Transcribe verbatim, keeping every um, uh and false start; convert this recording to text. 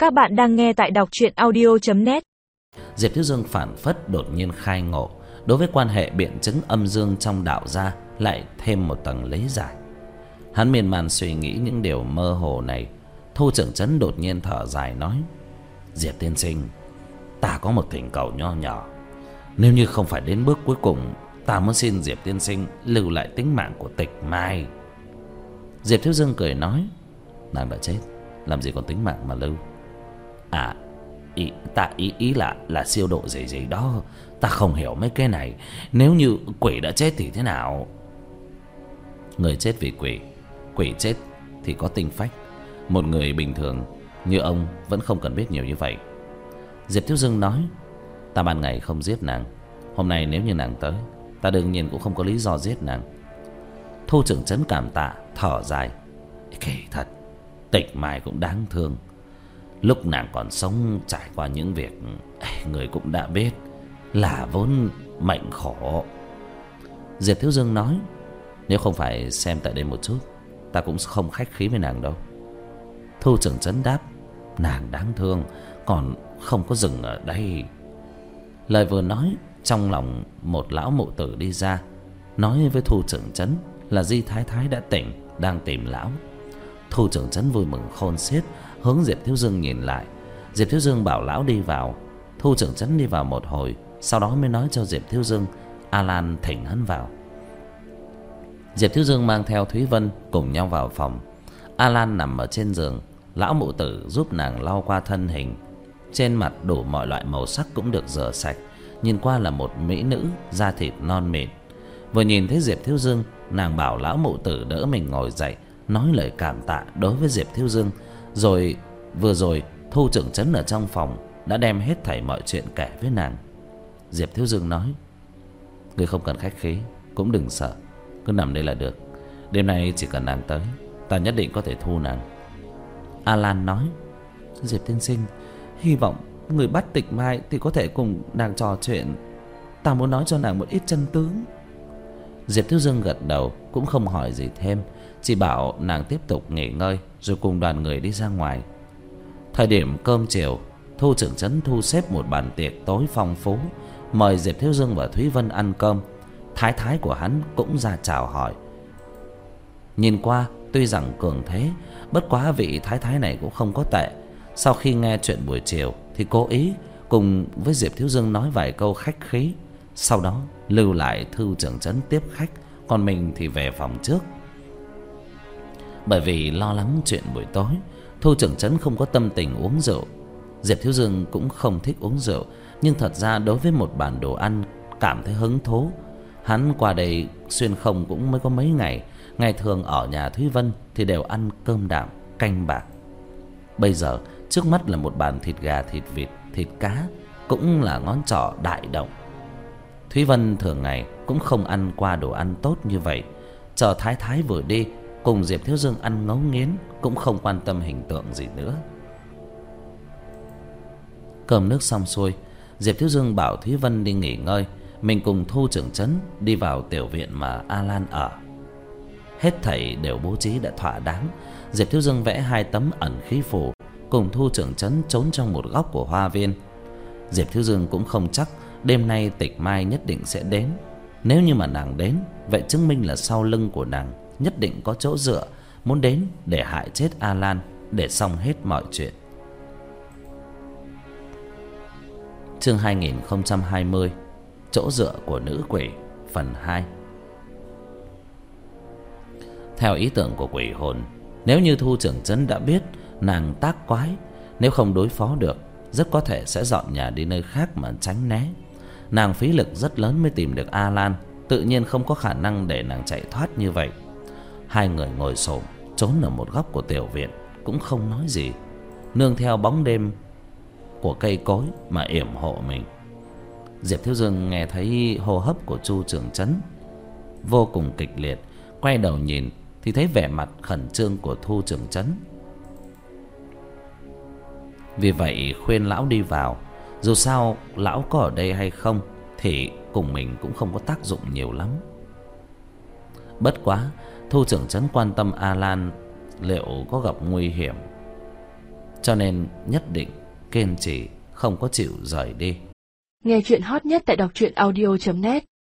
Các bạn đang nghe tại đọc truyện audio chấm net. Diệp Thiếu Dương phảng phất đột nhiên khai ngộ, đối với quan hệ biện chứng âm dương trong đạo gia lại thêm một tầng lý giải. Hắn miên man suy nghĩ những điều mơ hồ này. Thu Trưởng Trấn đột nhiên thở dài nói: Diệp tiên sinh, ta có một thỉnh cầu nho nhỏ. Nếu như không phải đến bước cuối cùng, ta muốn xin Diệp tiên sinh lưu lại tính mạng của Tịch Mai. Diệp Thiếu Dương cười nói: nàng đã chết, làm gì còn tính mạng mà lưu. À, ý, ta ý ý là là siêu độ gì gì đó, ta không hiểu mấy cái này. Nếu như quỷ đã chết thì thế nào? Người chết vì quỷ, quỷ chết thì có tinh phách. Một người bình thường như ông vẫn không cần biết nhiều như vậy. Diệp Thiếu Dương nói: ta ban ngày không giết nàng, hôm nay nếu như nàng tới, ta đương nhiên cũng không có lý do giết nàng. Thu Trưởng Trấn cảm tạ thở dài: kỳ thật Tịch Mai cũng đáng thương. Lúc nàng còn sống trải qua những việc người cũng đã biết, là vốn mệnh khổ. Diệp Thiếu Dương nói: nếu không phải xem tại đây một chút, ta cũng không khách khí với nàng đâu. Thu Trưởng Trấn đáp: nàng đáng thương, còn không có dừng ở đây. Lời vừa nói, trong lòng một lão mụ tử đi ra, nói với Thu Trưởng Trấn là Di Thái Thái đã tỉnh, đang tìm lão. Thu Trưởng Trấn vui mừng khôn xiết, hướng Diệp Thiếu Dương nhìn lại. Diệp Thiếu Dương bảo lão đi vào. Thu Trưởng Trấn đi vào một hồi, sau đó mới nói cho Diệp Thiếu Dương A Lan thỉnh hắn vào. Diệp Thiếu Dương mang theo Thúy Vân cùng nhau vào phòng. A Lan nằm ở trên giường, lão mụ tử giúp nàng lau qua thân hình. Trên mặt đủ mọi loại màu sắc cũng được rửa sạch, nhìn qua là một mỹ nữ da thịt non mịn. Vừa nhìn thấy Diệp Thiếu Dương, nàng bảo lão mụ tử đỡ mình ngồi dậy, nói lời cảm tạ đối với Diệp Thiếu Dương. Rồi vừa rồi Thu Trưởng Trấn ở trong phòng đã đem hết thảy mọi chuyện kể với nàng. Diệp Thiếu Dương nói: người không cần khách khí, cũng đừng sợ, cứ nằm đây là được. Đêm nay chỉ cần nàng tới, ta nhất định có thể thu nàng. A Lan nói: Diệp tiên sinh, hy vọng người bắt Tịch Mai thì có thể cùng nàng trò chuyện. Ta muốn nói cho nàng một ít chân tướng. Diệp Thiếu Dương gật đầu, cũng không hỏi gì thêm, chỉ bảo nàng tiếp tục nghỉ ngơi, rồi cùng đoàn người đi ra ngoài. Thời điểm cơm chiều, Thu Trưởng Trấn thu xếp một bàn tiệc tối phong phú, mời Diệp Thiếu Dương và Thúy Vân ăn cơm. Thái thái của hắn cũng ra chào hỏi. Nhìn qua tuy rằng cường thế, bất quá vị thái thái này cũng không có tệ. Sau khi nghe chuyện buổi chiều thì cố ý cùng với Diệp Thiếu Dương nói vài câu khách khí, sau đó lưu lại Thu Trưởng Trấn tiếp khách, còn mình thì về phòng trước. Bởi vì lo lắng chuyện buổi tối, Thu Trưởng Trấn không có tâm tình uống rượu. Diệp Thiếu Dương cũng không thích uống rượu, nhưng thật ra đối với một bàn đồ ăn cảm thấy hứng thú. Hắn qua đây xuyên không cũng mới có mấy ngày, ngày thường ở nhà Thúy Vân thì đều ăn cơm đạm canh bạc. Bây giờ trước mắt là một bàn thịt gà, thịt vịt, thịt cá, cũng là ngón trỏ đại động. Thúy Vân thường ngày cũng không ăn qua đồ ăn tốt như vậy. Chờ thái thái vừa đi, cùng Diệp Thiếu Dương ăn ngấu nghiến, cũng không quan tâm hình tượng gì nữa. Cơm nước xong xuôi, Diệp Thiếu Dương bảo Thúy Vân đi nghỉ ngơi, mình cùng Thu Trưởng Trấn đi vào tiểu viện mà A Lan ở. Hết thảy đều bố trí đã thỏa đáng. Diệp Thiếu Dương vẽ hai tấm ẩn khí phù, cùng Thu Trưởng Trấn trốn trong một góc của hoa viên. Diệp Thiếu Dương cũng không chắc đêm nay Tịch Mai nhất định sẽ đến. Nếu như mà nàng đến, vậy chứng minh là sau lưng của nàng nhất định có chỗ dựa, muốn đến để hại chết A Lan, để xong hết mọi chuyện. Chương hai nghìn không trăm hai mươi, chỗ dựa của nữ quỷ, phần hai. Theo ý tưởng của quỷ hồn, nếu như Thu Trưởng Trấn đã biết nàng tác quái, nếu không đối phó được, rất có thể sẽ dọn nhà đi nơi khác mà tránh né. Nàng phí lực rất lớn mới tìm được A Lan, tự nhiên không có khả năng để nàng chạy thoát như vậy. Hai người ngồi xổm trốn ở một góc của tiểu viện, cũng không nói gì, nương theo bóng đêm của cây cối mà yểm hộ mình. Diệp Thiếu Dương nghe thấy hô hấp của Chu Trưởng Trấn vô cùng kịch liệt, quay đầu nhìn thì thấy vẻ mặt khẩn trương của Thu Trưởng Trấn. Vì vậy khuyên lão đi vào, dù sao lão có ở đây hay không thì cùng mình cũng không có tác dụng nhiều lắm. Bất quá Thu Trưởng Trấn quan tâm A Lan liệu có gặp nguy hiểm. cho nên nhất định kiên trì không có chịu rời đi. Nghe chuyện hot nhất tại đọc truyện audio chấm net.